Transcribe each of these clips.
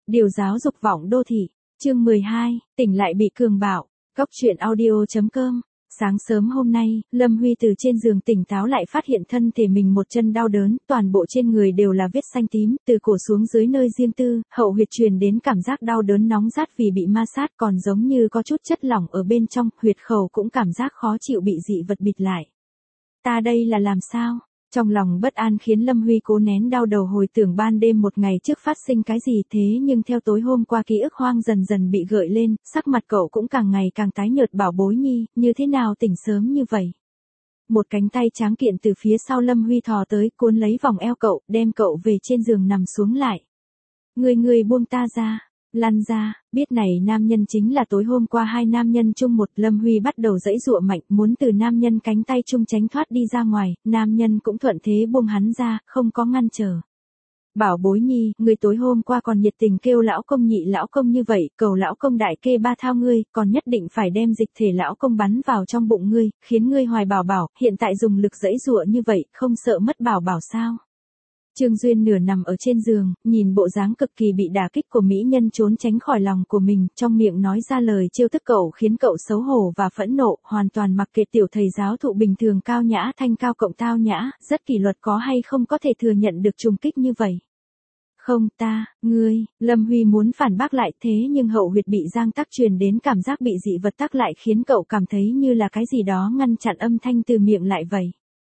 Điều giáo dục vọng đô thị, chương 12, tỉnh lại bị cường bạo, Cóc truyện audio.com. Sáng sớm hôm nay, Lâm Huy từ trên giường tỉnh táo lại phát hiện thân thể mình một chân đau đớn, toàn bộ trên người đều là vết xanh tím, từ cổ xuống dưới nơi riêng tư, hậu huyệt truyền đến cảm giác đau đớn nóng rát vì bị ma sát, còn giống như có chút chất lỏng ở bên trong, huyệt khẩu cũng cảm giác khó chịu bị dị vật bịt lại. Ta đây là làm sao? Trong lòng bất an khiến Lâm Huy cố nén đau đầu hồi tưởng ban đêm một ngày trước phát sinh cái gì, thế nhưng theo tối hôm qua ký ức hoang dần dần bị gợi lên, sắc mặt cậu cũng càng ngày càng tái nhợt. Bảo bối nhi, như thế nào tỉnh sớm như vậy? Một cánh tay tráng kiện từ phía sau Lâm Huy thò tới, cuốn lấy vòng eo cậu, đem cậu về trên giường nằm xuống lại. Người buông ta ra. Lăn ra, biết này nam nhân chính là tối hôm qua hai nam nhân chung một. Lâm Huy bắt đầu giãy giụa mạnh, muốn từ nam nhân cánh tay chung tránh thoát đi ra ngoài, nam nhân cũng thuận thế buông hắn ra, không có ngăn trở. Bảo bối nhi, người tối hôm qua còn nhiệt tình kêu lão công nhị lão công như vậy, cầu lão công đại kê ba thao ngươi, còn nhất định phải đem dịch thể lão công bắn vào trong bụng ngươi, khiến ngươi hoài bảo bảo, hiện tại dùng lực giãy giụa như vậy, không sợ mất bảo bảo sao? Trương Duyên nửa nằm ở trên giường, nhìn bộ dáng cực kỳ bị đả kích của mỹ nhân trốn tránh khỏi lòng của mình, trong miệng nói ra lời trêu tức cậu khiến cậu xấu hổ và phẫn nộ, hoàn toàn mặc kệ tiểu thầy giáo thụ bình thường cao nhã thanh cao cộng tao nhã, rất kỷ luật có hay không có thể thừa nhận được trùng kích như vậy. Không ta, ngươi, Lâm Huy muốn phản bác lại thế nhưng hậu huyệt bị giang tắc truyền đến cảm giác bị dị vật tắc lại khiến cậu cảm thấy như là cái gì đó ngăn chặn âm thanh từ miệng lại vậy.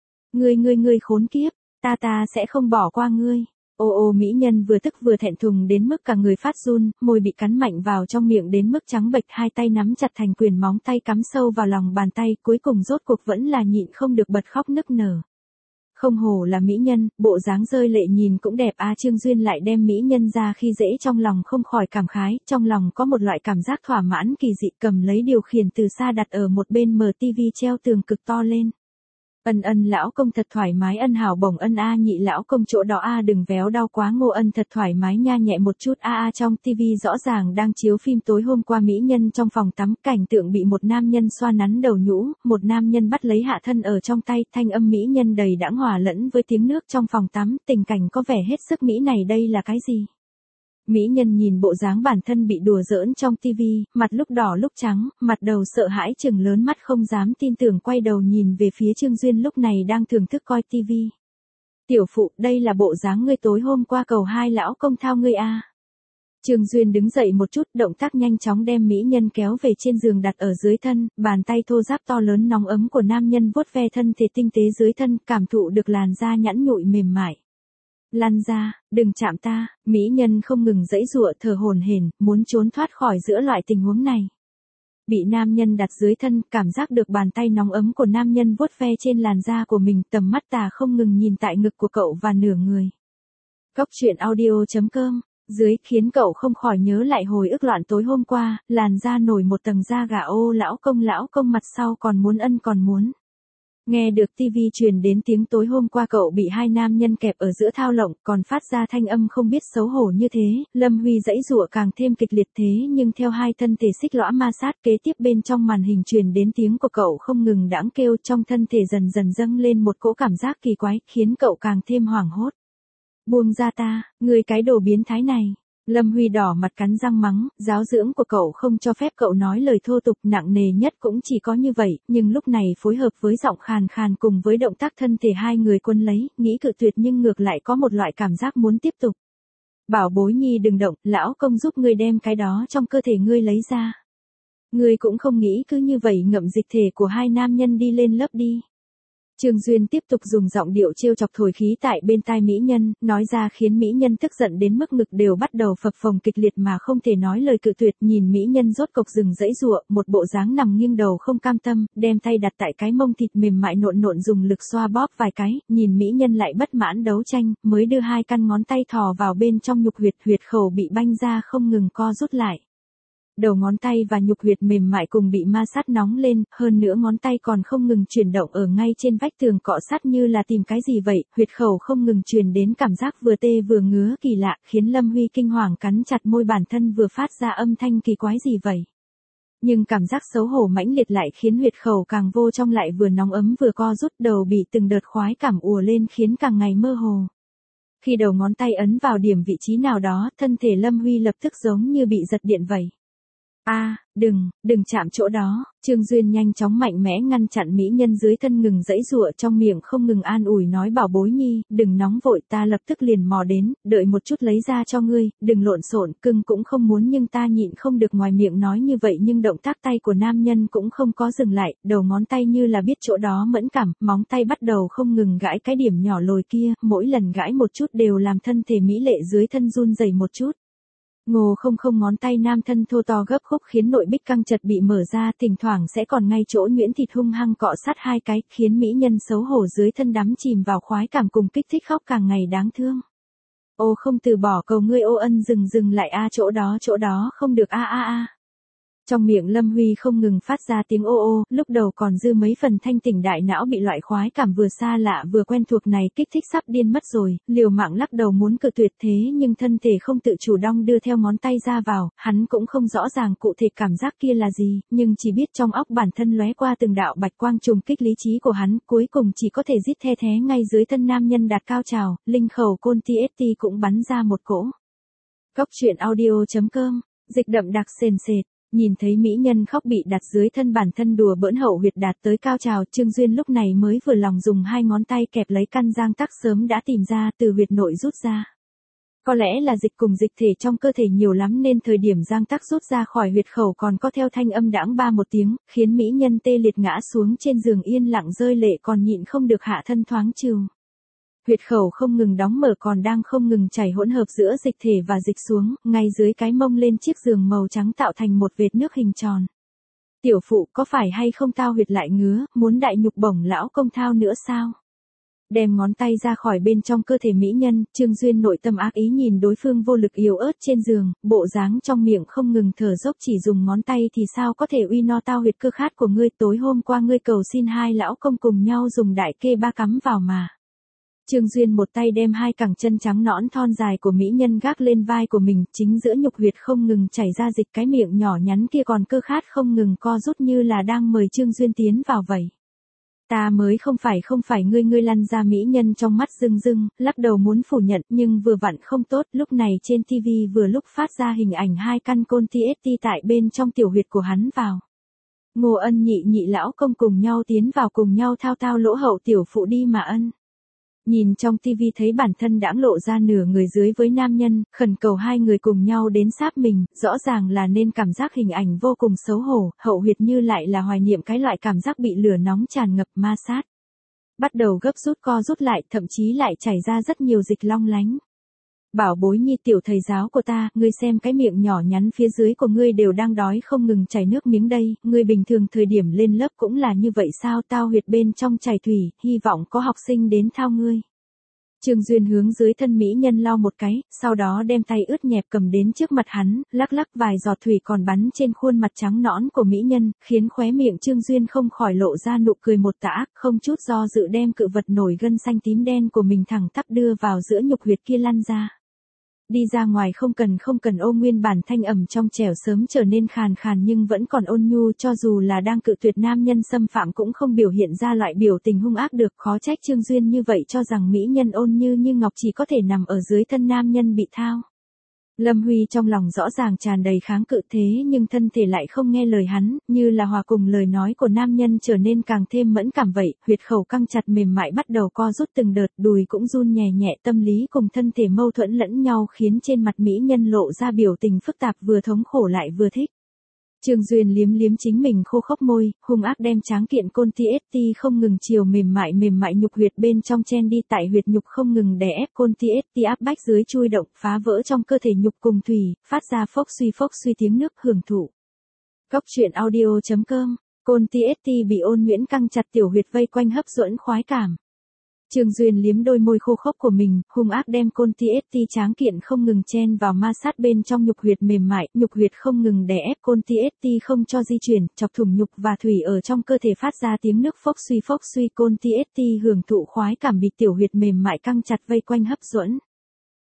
Ngươi khốn kiếp. Ta sẽ không bỏ qua ngươi. Ô mỹ nhân vừa tức vừa thẹn thùng đến mức cả người phát run, môi bị cắn mạnh vào trong miệng đến mức trắng bệch, hai tay nắm chặt thành quyền, móng tay cắm sâu vào lòng bàn tay, cuối cùng rốt cuộc vẫn là nhịn không được bật khóc nức nở. Không hổ là mỹ nhân, bộ dáng rơi lệ nhìn cũng đẹp a. Trương Duyên lại đem mỹ nhân ra khi dễ, trong lòng không khỏi cảm khái, trong lòng có một loại cảm giác thỏa mãn kỳ dị, cầm lấy điều khiển từ xa đặt ở một bên mở tivi treo tường cực to lên. Ân lão công thật thoải mái, ân hảo bổng ân a. Nhị lão công chỗ đó a, đừng véo đau quá Ngô ân thật thoải mái nha, nhẹ một chút a. Trong tivi rõ ràng đang chiếu phim tối hôm qua mỹ nhân trong phòng tắm, cảnh tượng bị một nam nhân xoa nắn đầu nhũ, một nam nhân bắt lấy hạ thân ở trong tay, thanh âm mỹ nhân đầy đãng hòa lẫn với tiếng nước trong phòng tắm, tình cảnh có vẻ hết sức mỹ này. Đây là cái gì? Mỹ nhân nhìn bộ dáng bản thân bị đùa giỡn trong tivi, mặt lúc đỏ lúc trắng, mặt đầu sợ hãi trừng lớn mắt không dám tin tưởng, quay đầu nhìn về phía Trương Duyên lúc này đang thưởng thức coi tivi. Tiểu phụ, đây là bộ dáng ngươi tối hôm qua cầu hai lão công thao ngươi a. Trương Duyên đứng dậy một chút, động tác nhanh chóng đem mỹ nhân kéo về trên giường đặt ở dưới thân, bàn tay thô ráp to lớn nóng ấm của nam nhân vuốt ve thân thể tinh tế dưới thân, cảm thụ được làn da nhẵn nhụi mềm mại. Lăn ra, đừng chạm ta. Mỹ nhân không ngừng giãy giụa thở hổn hển, muốn trốn thoát khỏi giữa loại tình huống này. Bị nam nhân đặt dưới thân, cảm giác được bàn tay nóng ấm của nam nhân vuốt ve trên làn da của mình, tầm mắt tà không ngừng nhìn tại ngực của cậu và nửa người. Cóc truyện audio.com. Dưới khiến cậu không khỏi nhớ lại hồi ức loạn tối hôm qua, làn da nổi một tầng da gà. Ô lão công mặt sau còn muốn ân còn muốn. Nghe được tivi truyền đến tiếng tối hôm qua cậu bị hai nam nhân kẹp ở giữa thao lộng, còn phát ra thanh âm không biết xấu hổ như thế, Lâm Huy giãy giụa càng thêm kịch liệt, thế nhưng theo hai thân thể xích lõa ma sát kế tiếp bên trong màn hình truyền đến tiếng của cậu không ngừng đãng kêu, trong thân thể dần dần dâng lên một cỗ cảm giác kỳ quái, khiến cậu càng thêm hoảng hốt. Buông ra ta, ngươi cái đồ biến thái này. Lâm Huy đỏ mặt cắn răng mắng, giáo dưỡng của cậu không cho phép cậu nói lời thô tục, nặng nề nhất cũng chỉ có như vậy, nhưng lúc này phối hợp với giọng khàn khàn cùng với động tác thân thể hai người quân lấy, nghĩ cự tuyệt nhưng ngược lại có một loại cảm giác muốn tiếp tục. Bảo bối nhi đừng động, lão công giúp ngươi đem cái đó trong cơ thể ngươi lấy ra. Ngươi cũng không nghĩ cứ như vậy ngậm dịch thể của hai nam nhân đi lên lớp đi. Trương Duyên tiếp tục dùng giọng điệu trêu chọc thổi khí tại bên tai mỹ nhân, nói ra khiến mỹ nhân tức giận đến mức ngực đều bắt đầu phập phồng kịch liệt mà không thể nói lời cự tuyệt. Nhìn mỹ nhân rốt cục dừng giãy giụa, một bộ dáng nằm nghiêng đầu không cam tâm, đem tay đặt tại cái mông thịt mềm mại nộn nộn dùng lực xoa bóp vài cái, nhìn mỹ nhân lại bất mãn đấu tranh, mới đưa hai căn ngón tay thò vào bên trong nhục huyệt khẩu bị banh ra không ngừng co rút lại. Đầu ngón tay và nhục huyệt mềm mại cùng bị ma sát nóng lên, hơn nữa ngón tay còn không ngừng chuyển động ở ngay trên vách tường cọ sát như là tìm cái gì vậy, huyệt khẩu không ngừng truyền đến cảm giác vừa tê vừa ngứa kỳ lạ, khiến Lâm Huy kinh hoàng cắn chặt môi, bản thân vừa phát ra âm thanh kỳ quái gì vậy. Nhưng cảm giác xấu hổ mãnh liệt lại khiến huyệt khẩu càng vô trong, lại vừa nóng ấm vừa co rút, đầu bị từng đợt khoái cảm ùa lên khiến càng ngày mơ hồ. Khi đầu ngón tay ấn vào điểm vị trí nào đó, thân thể Lâm Huy lập tức giống như bị giật điện vậy. Đừng chạm chỗ đó. Trương Duyên nhanh chóng mạnh mẽ ngăn chặn mỹ nhân dưới thân ngừng giãy giụa, trong miệng không ngừng an ủi nói bảo bối nhi, đừng nóng vội, ta lập tức liền mò đến, đợi một chút lấy ra cho ngươi, đừng lộn xộn, cưng cũng không muốn nhưng ta nhịn không được ngoài miệng nói như vậy nhưng động tác tay của nam nhân cũng không có dừng lại, đầu ngón tay như là biết chỗ đó mẫn cảm, móng tay bắt đầu không ngừng gãi cái điểm nhỏ lồi kia, mỗi lần gãi một chút đều làm thân thể mỹ lệ dưới thân run rẩy một chút. Ngô không ngón tay nam thân thô to gấp khúc khiến nội bích căng chật bị mở ra, thỉnh thoảng sẽ còn ngay chỗ nhuyễn thịt hung hăng cọ sát hai cái, khiến mỹ nhân xấu hổ dưới thân đắm chìm vào khoái cảm cùng kích thích khóc càng ngày đáng thương. Ô không từ bỏ cầu ngươi ô ân dừng lại chỗ đó không được a. Trong miệng Lâm Huy không ngừng phát ra tiếng ô ô, lúc đầu còn dư mấy phần thanh tỉnh đại não bị loại khoái cảm vừa xa lạ vừa quen thuộc này kích thích sắp điên mất rồi, liều mạng lắc đầu muốn cự tuyệt thế nhưng thân thể không tự chủ đong đưa theo ngón tay ra vào, hắn cũng không rõ ràng cụ thể cảm giác kia là gì, nhưng chỉ biết trong óc bản thân lóe qua từng đạo bạch quang trùng kích lý trí của hắn, cuối cùng chỉ có thể rít the thé ngay dưới thân nam nhân đạt cao trào, linh khẩu côn TST cũng bắn ra một cỗ. Cóc truyện audio.com, dịch đậm đặc sền sệt. Nhìn thấy mỹ nhân khóc bị đặt dưới thân bản thân đùa bỡn hậu huyệt đạt tới cao trào, Trương Duyên lúc này mới vừa lòng dùng hai ngón tay kẹp lấy căn giang tắc sớm đã tìm ra từ huyệt nội rút ra. Có lẽ là dịch cùng dịch thể trong cơ thể nhiều lắm nên thời điểm giang tắc rút ra khỏi huyệt khẩu còn có theo thanh âm đãng ba một tiếng, khiến mỹ nhân tê liệt ngã xuống trên giường yên lặng rơi lệ còn nhịn không được hạ thân thoáng trừ. Huyệt khẩu không ngừng đóng mở còn đang không ngừng chảy hỗn hợp giữa dịch thể và dịch xuống, ngay dưới cái mông lên chiếc giường màu trắng tạo thành một vệt nước hình tròn. Tiểu phụ có phải hay không tao huyệt lại ngứa, muốn đại nhục bổng lão công thao nữa sao? Đem ngón tay ra khỏi bên trong cơ thể mỹ nhân, Trương Duyên nội tâm ác ý nhìn đối phương vô lực yếu ớt trên giường, bộ dáng trong miệng không ngừng thở dốc chỉ dùng ngón tay thì sao có thể uy no tao huyệt cơ khát của ngươi, tối hôm qua ngươi cầu xin hai lão công cùng nhau dùng đại kê ba cắm vào mà. Trương Duyên một tay đem hai cẳng chân trắng nõn thon dài của mỹ nhân gác lên vai của mình, chính giữa nhục huyệt không ngừng chảy ra dịch, cái miệng nhỏ nhắn kia còn cơ khát không ngừng co rút như là đang mời Trương Duyên tiến vào vậy. Ta mới không phải ngươi lăn ra mỹ nhân trong mắt rưng, lắc đầu muốn phủ nhận nhưng vừa vặn không tốt, lúc này trên TV vừa lúc phát ra hình ảnh hai căn côn TST tại bên trong tiểu huyệt của hắn vào. Ngô ân nhị lão công cùng nhau tiến vào cùng nhau thao lỗ hậu tiểu phụ đi mà ân. Nhìn trong tivi thấy bản thân đãng lộ ra nửa người dưới với nam nhân, khẩn cầu hai người cùng nhau đến sáp mình, rõ ràng là nên cảm giác hình ảnh vô cùng xấu hổ, hậu huyệt như lại là hoài niệm cái loại cảm giác bị lửa nóng tràn ngập ma sát. Bắt đầu gấp rút co rút lại, thậm chí lại chảy ra rất nhiều dịch long lánh. Bảo bối nhi tiểu thầy giáo của ta, ngươi xem cái miệng nhỏ nhắn phía dưới của ngươi đều đang đói không ngừng chảy nước miếng đây, ngươi bình thường thời điểm lên lớp cũng là như vậy sao, tao huyệt bên trong chảy thủy, hy vọng có học sinh đến thao ngươi. Trương Duyên hướng dưới thân mỹ nhân lau một cái, sau đó đem tay ướt nhẹp cầm đến trước mặt hắn, lắc vài giọt thủy còn bắn trên khuôn mặt trắng nõn của mỹ nhân, khiến khóe miệng Trương Duyên không khỏi lộ ra nụ cười một tả, không chút do dự đem cự vật nổi gân xanh tím đen của mình thẳng tắp đưa vào giữa nhục huyệt kia lăn ra. Đi ra ngoài không cần ô nguyên bản thanh ẩm trong trẻo sớm trở nên khàn nhưng vẫn còn ôn nhu, cho dù là đang cự tuyệt nam nhân xâm phạm cũng không biểu hiện ra loại biểu tình hung ác được, khó trách Trương Duyên như vậy cho rằng mỹ nhân ôn như ngọc chỉ có thể nằm ở dưới thân nam nhân bị thao. Lâm Huy trong lòng rõ ràng tràn đầy kháng cự thế nhưng thân thể lại không nghe lời hắn, như là hòa cùng lời nói của nam nhân trở nên càng thêm mẫn cảm vậy, huyệt khẩu căng chặt mềm mại bắt đầu co rút từng đợt, đùi cũng run nhẹ, tâm lý cùng thân thể mâu thuẫn lẫn nhau khiến trên mặt mỹ nhân lộ ra biểu tình phức tạp vừa thống khổ lại vừa thích. Trương Duyên liếm chính mình khô khốc môi, hung ác đem tráng kiện côn TST không ngừng chiều mềm mại nhục huyệt bên trong chen đi tại huyệt nhục không ngừng đè ép côn TST áp bách dưới chui động phá vỡ trong cơ thể nhục cùng thủy, phát ra phốc suy tiếng nước hưởng thụ. Cóc truyện audio.com, côn TST bị ôn nhuyễn căng chặt tiểu huyệt vây quanh hấp dẫn khoái cảm. Trương Duyên liếm đôi môi khô khốc của mình, hung ác đem côn TST tráng kiện không ngừng chen vào ma sát bên trong nhục huyệt mềm mại, nhục huyệt không ngừng đè ép côn TST không cho di chuyển, chọc thủng nhục và thủy ở trong cơ thể phát ra tiếng nước phốc suy côn TST hưởng thụ khoái cảm bị tiểu huyệt mềm mại căng chặt vây quanh hấp dẫn.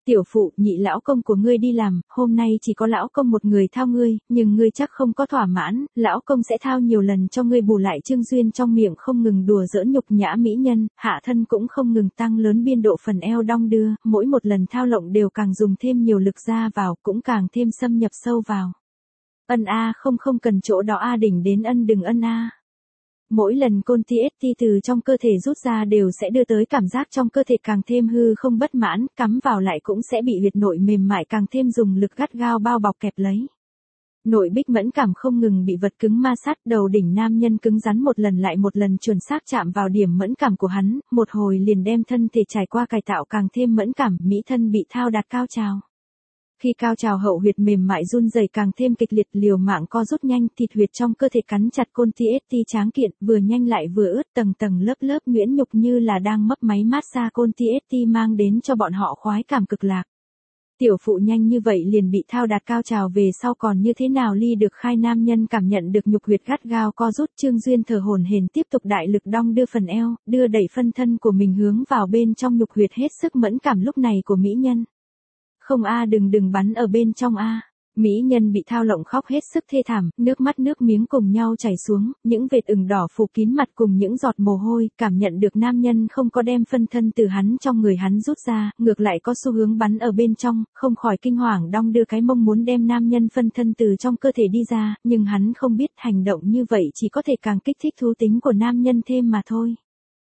Tiểu phụ, nhị lão công của ngươi đi làm, hôm nay chỉ có lão công một người thao ngươi, nhưng ngươi chắc không có thỏa mãn, lão công sẽ thao nhiều lần cho ngươi bù lại. Trương Duyên trong miệng không ngừng đùa giỡn nhục nhã mỹ nhân, hạ thân cũng không ngừng tăng lớn biên độ phần eo đong đưa, mỗi một lần thao lộng đều càng dùng thêm nhiều lực ra vào, cũng càng thêm xâm nhập sâu vào. Ân a, không cần chỗ đó a, đỉnh đến ân đừng ân a. Mỗi lần côn TST từ trong cơ thể rút ra đều sẽ đưa tới cảm giác trong cơ thể càng thêm hư không bất mãn, cắm vào lại cũng sẽ bị huyệt nội mềm mại càng thêm dùng lực gắt gao bao bọc kẹp lấy. Nội bích mẫn cảm không ngừng bị vật cứng ma sát, đầu đỉnh nam nhân cứng rắn một lần lại một lần chuẩn xác chạm vào điểm mẫn cảm của hắn, một hồi liền đem thân thể trải qua cải tạo càng thêm mẫn cảm, mỹ thân bị thao đạt cao trào. Khi cao trào hậu huyệt mềm mại run rẩy càng thêm kịch liệt, liều mạng co rút nhanh, thịt huyệt trong cơ thể cắn chặt côn TST tráng kiện, vừa nhanh lại vừa ướt, tầng tầng lớp lớp nhuyễn nhục như là đang mấp máy mát xa côn TST mang đến cho bọn họ khoái cảm cực lạc. Tiểu phụ nhanh như vậy liền bị thao đạt cao trào, về sau còn như thế nào ly được khai. Nam nhân cảm nhận được nhục huyệt gắt gao co rút, Trương Duyên thở hổn hển tiếp tục đại lực đong đưa phần eo, đưa đẩy phân thân của mình hướng vào bên trong nhục huyệt hết sức mẫn cảm lúc này của mỹ nhân. Không a, đừng bắn ở bên trong a. Mỹ nhân bị thao lộng khóc hết sức thê thảm, nước mắt nước miếng cùng nhau chảy xuống, những vệt ửng đỏ phủ kín mặt cùng những giọt mồ hôi, cảm nhận được nam nhân không có đem phân thân từ hắn trong người hắn rút ra, ngược lại có xu hướng bắn ở bên trong, không khỏi kinh hoàng đong đưa cái mông muốn đem nam nhân phân thân từ trong cơ thể đi ra, nhưng hắn không biết hành động như vậy chỉ có thể càng kích thích thú tính của nam nhân thêm mà thôi.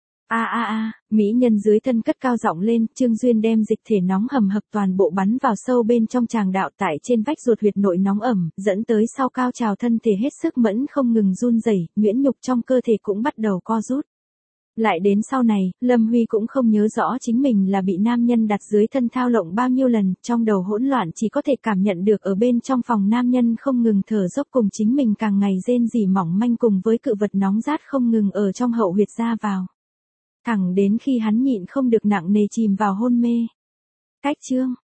Mỹ nhân dưới thân cất cao giọng lên, Trương Duyên đem dịch thể nóng hầm hập toàn bộ bắn vào sâu bên trong tràng đạo, tại trên vách ruột huyệt nội nóng ẩm, dẫn tới sau cao trào thân thể hết sức mẫn không ngừng run rẩy, nhuyễn nhục trong cơ thể cũng bắt đầu co rút. Lại đến sau này, Lâm Huy cũng không nhớ rõ chính mình là bị nam nhân đặt dưới thân thao lộng bao nhiêu lần, trong đầu hỗn loạn chỉ có thể cảm nhận được ở bên trong phòng nam nhân không ngừng thở dốc cùng chính mình càng ngày rên rỉ mỏng manh cùng với cự vật nóng rát không ngừng ở trong hậu huyệt ra vào. Thẳng đến khi hắn nhịn không được nặng nề chìm vào hôn mê. Cách chương